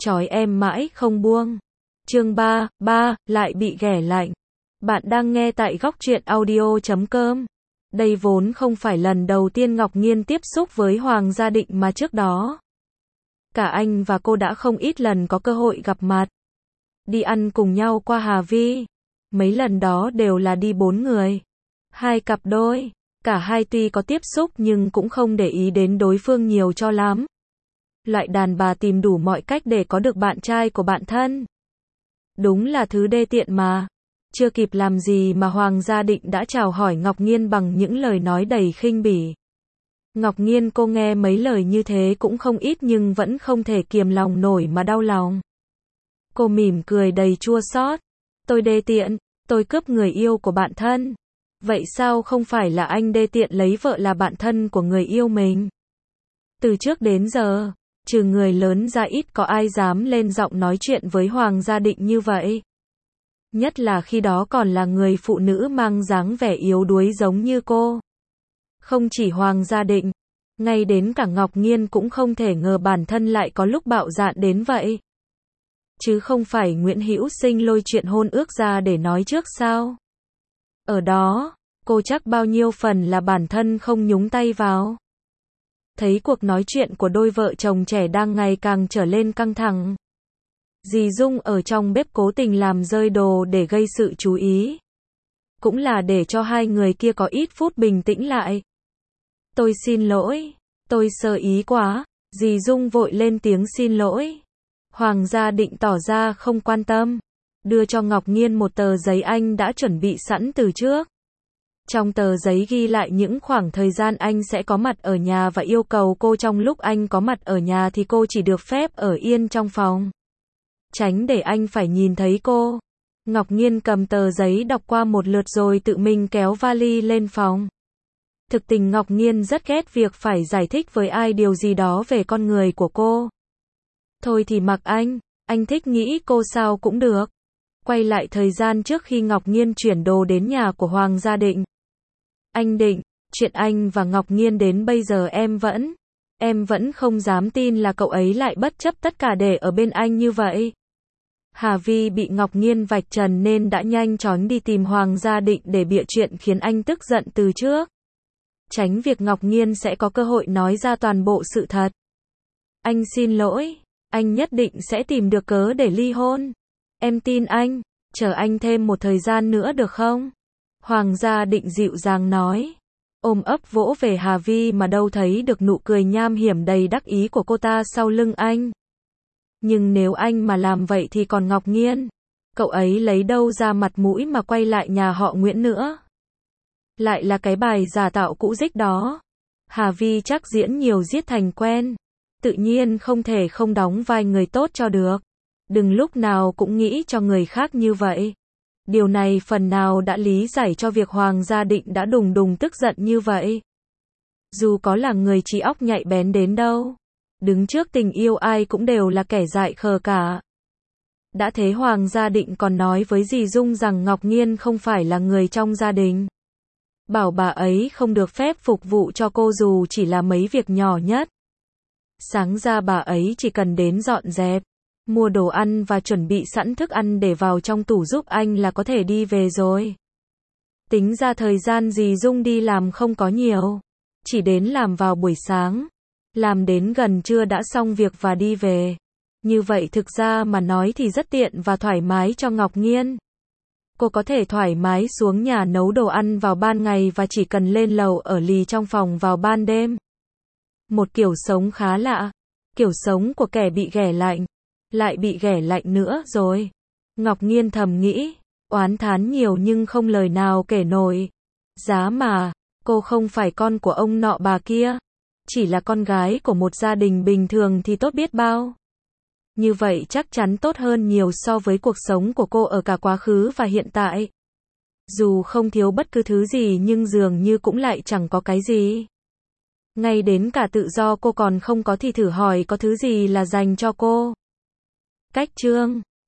trói em mãi không buông. Chương 3, lại bị ghẻ lạnh. Bạn đang nghe tại góc truyện audio.com. Đây vốn không phải lần đầu tiên Ngọc Nhiên tiếp xúc với Hoàng Gia Định mà trước đó. Cả anh và cô đã không ít lần có cơ hội gặp mặt. Đi ăn cùng nhau qua Hà Vi. Mấy lần đó đều là đi 4 người. 2 cặp đôi. Cả hai tuy có tiếp xúc nhưng cũng không để ý đến đối phương nhiều cho lắm. Loại đàn bà tìm đủ mọi cách để có được bạn trai của bạn thân. Đúng là thứ đê tiện mà. Chưa kịp làm gì mà Hoàng Gia Định đã chào hỏi Ngọc Nhiên bằng những lời nói đầy khinh bỉ. Ngọc Nhiên cô nghe mấy lời như thế cũng không ít nhưng vẫn không thể kiềm lòng nổi mà đau lòng. Cô mỉm cười đầy chua xót. Tôi đê tiện, tôi cướp người yêu của bạn thân. Vậy sao không phải là anh đê tiện lấy vợ là bạn thân của người yêu mình? Từ trước đến giờ, trừ người lớn ra ít có ai dám lên giọng nói chuyện với Hoàng Gia Định như vậy. Nhất là khi đó còn là người phụ nữ mang dáng vẻ yếu đuối giống như cô. Không chỉ Hoàng Gia Định, ngay đến cả Ngọc Nhiên cũng không thể ngờ bản thân lại có lúc bạo dạn đến vậy. Chứ không phải Nguyễn Hữu Sinh lôi chuyện hôn ước ra để nói trước sao? Ở đó, cô chắc bao nhiêu phần là bản thân không nhúng tay vào. Thấy cuộc nói chuyện của đôi vợ chồng trẻ đang ngày càng trở lên căng thẳng. Dì Dung ở trong bếp cố tình làm rơi đồ để gây sự chú ý. Cũng là để cho hai người kia có ít phút bình tĩnh lại. Tôi xin lỗi, tôi sơ ý quá. Dì Dung vội lên tiếng xin lỗi. Hoàng Gia Định tỏ ra không quan tâm. Đưa cho Ngọc Nhiên một tờ giấy anh đã chuẩn bị sẵn từ trước. Trong tờ giấy ghi lại những khoảng thời gian anh sẽ có mặt ở nhà và yêu cầu cô trong lúc anh có mặt ở nhà thì cô chỉ được phép ở yên trong phòng. Tránh để anh phải nhìn thấy cô. Ngọc Nhiên cầm tờ giấy đọc qua một lượt rồi tự mình kéo vali lên phòng. Thực tình Ngọc Nhiên rất ghét việc phải giải thích với ai điều gì đó về con người của cô. Thôi thì mặc anh thích nghĩ cô sao cũng được. Quay lại thời gian trước khi Ngọc Nhiên chuyển đồ đến nhà của Hoàng Gia Định. Anh Định, chuyện anh và Ngọc Nhiên đến bây giờ em vẫn không dám tin là cậu ấy lại bất chấp tất cả để ở bên anh như vậy. Hà Vi bị Ngọc Nhiên vạch trần nên đã nhanh chóng đi tìm Hoàng Gia Định để bịa chuyện khiến anh tức giận từ trước. Tránh việc Ngọc Nhiên sẽ có cơ hội nói ra toàn bộ sự thật. Anh xin lỗi, anh nhất định sẽ tìm được cớ để ly hôn. Em tin anh, chờ anh thêm một thời gian nữa được không? Hoàng Gia Định dịu dàng nói. Ôm ấp vỗ về Hà Vi mà đâu thấy được nụ cười nham hiểm đầy đắc ý của cô ta sau lưng anh. Nhưng nếu anh mà làm vậy thì còn Ngọc Nhiên. Cậu ấy lấy đâu ra mặt mũi mà quay lại nhà họ Nguyễn nữa? Lại là cái bài giả tạo cũ rích đó. Hà Vi chắc diễn nhiều giết thành quen. Tự nhiên không thể không đóng vai người tốt cho được. Đừng lúc nào cũng nghĩ cho người khác như vậy. Điều này phần nào đã lý giải cho việc Hoàng Gia Định đã đùng đùng tức giận như vậy. Dù có là người trí óc nhạy bén đến đâu, đứng trước tình yêu ai cũng đều là kẻ dại khờ cả. Đã thế Hoàng Gia Định còn nói với dì Dung rằng Ngọc Nhiên không phải là người trong gia đình. Bảo bà ấy không được phép phục vụ cho cô dù chỉ là mấy việc nhỏ nhất. Sáng ra bà ấy chỉ cần đến dọn dẹp, mua đồ ăn và chuẩn bị sẵn thức ăn để vào trong tủ giúp anh là có thể đi về rồi. Tính ra thời gian dì Dung đi làm không có nhiều. Chỉ đến làm vào buổi sáng. Làm đến gần trưa đã xong việc và đi về. Như vậy thực ra mà nói thì rất tiện và thoải mái cho Ngọc Nhiên. Cô có thể thoải mái xuống nhà nấu đồ ăn vào ban ngày và chỉ cần lên lầu ở lì trong phòng vào ban đêm. Một kiểu sống khá lạ. Kiểu sống của kẻ bị ghẻ lạnh. Lại bị ghẻ lạnh nữa rồi. Ngọc Nhiên thầm nghĩ. Oán thán nhiều nhưng không lời nào kể nổi. Giá mà, cô không phải con của ông nọ bà kia. Chỉ là con gái của một gia đình bình thường thì tốt biết bao. Như vậy chắc chắn tốt hơn nhiều so với cuộc sống của cô ở cả quá khứ và hiện tại. Dù không thiếu bất cứ thứ gì nhưng dường như cũng lại chẳng có cái gì. Ngay đến cả tự do cô còn không có thì thử hỏi có thứ gì là dành cho cô. Cách chương